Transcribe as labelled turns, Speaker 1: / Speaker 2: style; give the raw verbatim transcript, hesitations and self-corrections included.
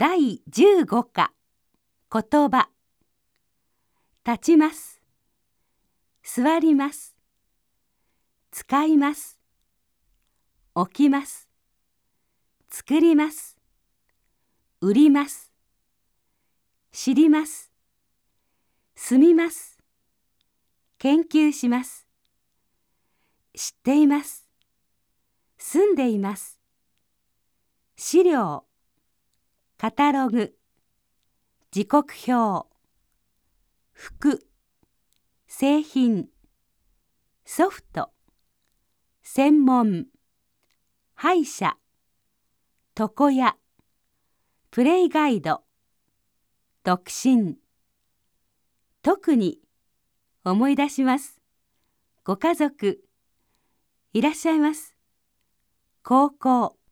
Speaker 1: だいじゅうごか言葉。立ちます。座ります。使います。起きます。作ります。売ります。知ります。住みます。研究します。知っています。住んでいます。資料、カタログ、時刻表、服、製品、ソフト、専門、歯医者、床屋、プレイガイド、独身。特に思い出します。ご家族、いらっしゃいます。高校。